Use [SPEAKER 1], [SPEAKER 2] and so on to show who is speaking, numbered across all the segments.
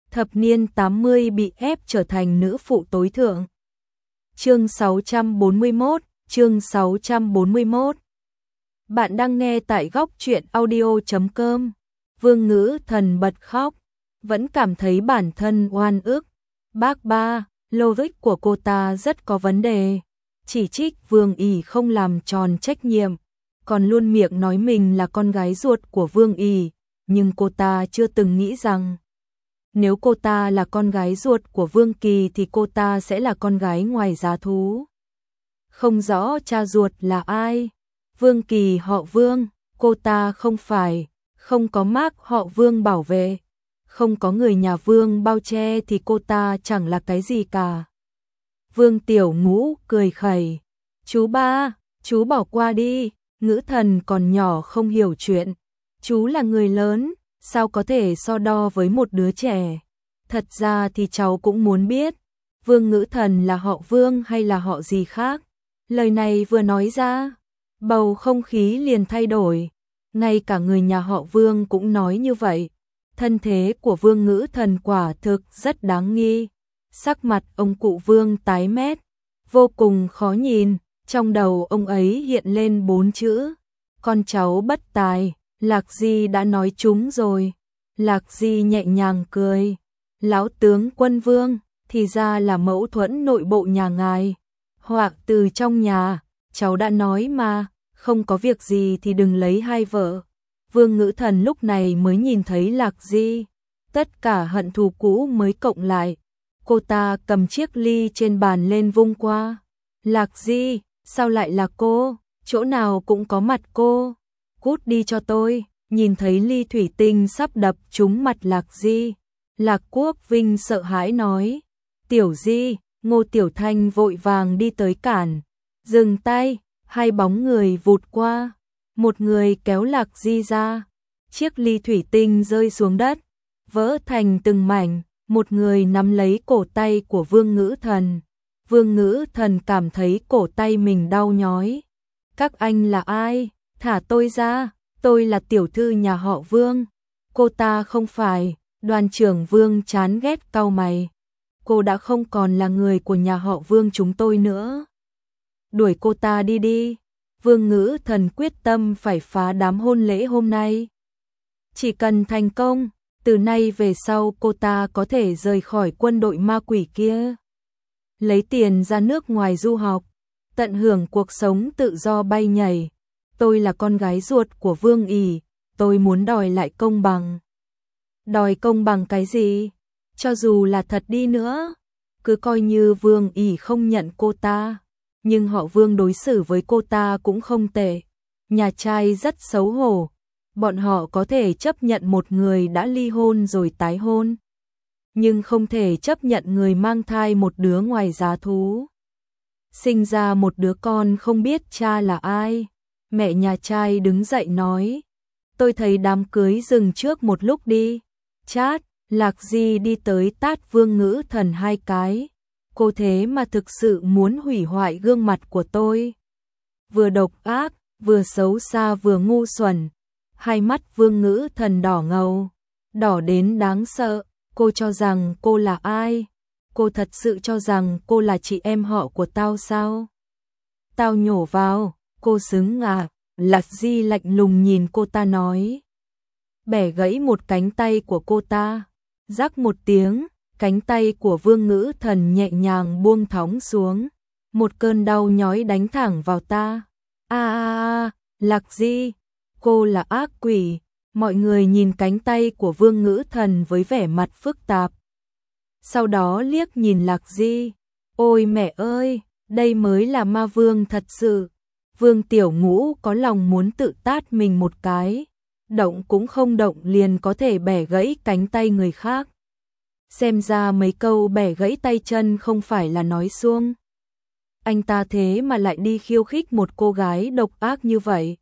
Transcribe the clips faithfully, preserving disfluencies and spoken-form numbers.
[SPEAKER 1] thập niên tám mươi bị ép trở thành nữ phụ tối thượng. Chương sáu trăm bốn mươi mốt, chương sáu trăm bốn mươi mốt. Bạn đang nghe tại góc truyện audio chấm com. Vương Ngữ Thần bật khóc, vẫn cảm thấy bản thân oan ức. Bác ba, logic của cô ta rất có vấn đề. Chỉ trích Vương ỉ không làm tròn trách nhiệm, còn luôn miệng nói mình là con gái ruột của Vương ỉ, nhưng cô ta chưa từng nghĩ rằng nếu cô ta là con gái ruột của Vương Kỳ thì cô ta sẽ là con gái ngoài giá thú. Không rõ cha ruột là ai. Vương Kỳ họ Vương, cô ta không phải, không có mác họ Vương bảo vệ, không có người nhà Vương bao che thì cô ta chẳng là cái gì cả. Vương Tiểu Ngũ cười khẩy, chú ba, chú bỏ qua đi, Ngữ Thần còn nhỏ không hiểu chuyện, chú là người lớn, sao có thể so đo với một đứa trẻ. Thật ra thì cháu cũng muốn biết, Vương Ngữ Thần là họ Vương hay là họ gì khác. Lời này vừa nói ra, bầu không khí liền thay đổi, ngay cả người nhà họ Vương cũng nói như vậy. Thân thế của Vương Ngữ Thần quả thực rất đáng nghi. Sắc mặt ông cụ Vương tái mét, vô cùng khó nhìn, trong đầu ông ấy hiện lên bốn chữ: con cháu bất tài. Lạc Di đã nói chúng rồi. Lạc Di nhẹ nhàng cười, lão tướng quân Vương, thì ra là mâu thuẫn nội bộ nhà ngài, hoặc từ trong nhà, cháu đã nói mà, không có việc gì thì đừng lấy hai vợ. Vương Ngữ Thần lúc này mới nhìn thấy Lạc Di, tất cả hận thù cũ mới cộng lại. Cô ta cầm chiếc ly trên bàn lên vung qua. Lạc Di, sao lại là cô? Chỗ nào cũng có mặt cô. Cút đi cho tôi. Nhìn thấy ly thủy tinh sắp đập trúng mặt Lạc Di, Lạc Quốc Vinh sợ hãi nói: Tiểu Di. Ngô Tiểu Thanh vội vàng đi tới cản. Dừng tay. Hai bóng người vụt qua. Một người kéo Lạc Di ra. Chiếc ly thủy tinh rơi xuống đất, vỡ thành từng mảnh. Một người nắm lấy cổ tay của Vương Ngữ Thần. Vương Ngữ Thần cảm thấy cổ tay mình đau nhói. Các anh là ai? Thả tôi ra. Tôi là tiểu thư nhà họ Vương. Cô ta không phải. Đoàn trưởng Vương chán ghét cau mày. Cô đã không còn là người của nhà họ Vương chúng tôi nữa. Đuổi cô ta đi đi. Vương Ngữ Thần quyết tâm phải phá đám hôn lễ hôm nay. Chỉ cần thành công, từ nay về sau cô ta có thể rời khỏi quân đội ma quỷ kia, lấy tiền ra nước ngoài du học, tận hưởng cuộc sống tự do bay nhảy. Tôi là con gái ruột của Vương ỉ, tôi muốn đòi lại công bằng. Đòi công bằng cái gì? Cho dù là thật đi nữa, cứ coi như Vương ỉ không nhận cô ta, nhưng họ Vương đối xử với cô ta cũng không tệ. Nhà trai rất xấu hổ. Bọn họ có thể chấp nhận một người đã ly hôn rồi tái hôn, nhưng không thể chấp nhận người mang thai một đứa ngoài giá thú. Sinh ra một đứa con không biết cha là ai. Mẹ nhà trai đứng dậy nói: tôi thấy đám cưới dừng trước một lúc đi. Chát. Lạc Di đi tới tát Vương Ngữ Thần hai cái. Cô thế mà thực sự muốn hủy hoại gương mặt của tôi. Vừa độc ác, vừa xấu xa vừa ngu xuẩn. Hai mắt Vương Ngữ Thần đỏ ngầu, đỏ đến đáng sợ. Cô cho rằng cô là ai? Cô thật sự cho rằng cô là chị em họ của tao sao? Tao nhổ vào, cô xứng à? Lạc Di lạnh lùng nhìn cô ta nói. Bẻ gãy một cánh tay của cô ta. Rắc một tiếng, cánh tay của Vương Ngữ Thần nhẹ nhàng buông thõng xuống. Một cơn đau nhói đánh thẳng vào ta. A a a, Lạc Di, cô là ác quỷ. Mọi người nhìn cánh tay của Vương Ngữ Thần với vẻ mặt phức tạp. Sau đó liếc nhìn Lạc Di. Ôi mẹ ơi, đây mới là ma vương thật sự. Vương Tiểu Ngũ có lòng muốn tự tát mình một cái. Động cũng không động liền có thể bẻ gãy cánh tay người khác. Xem ra mấy câu bẻ gãy tay chân không phải là nói suông. Anh ta thế mà lại đi khiêu khích một cô gái độc ác như vậy.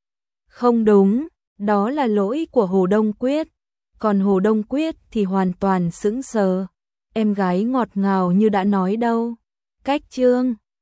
[SPEAKER 1] Không đúng, đó là lỗi của Hồ Đông Quyết. Còn Hồ Đông Quyết thì hoàn toàn sững sờ. Em gái ngọt ngào như đã nói đâu. Cách chương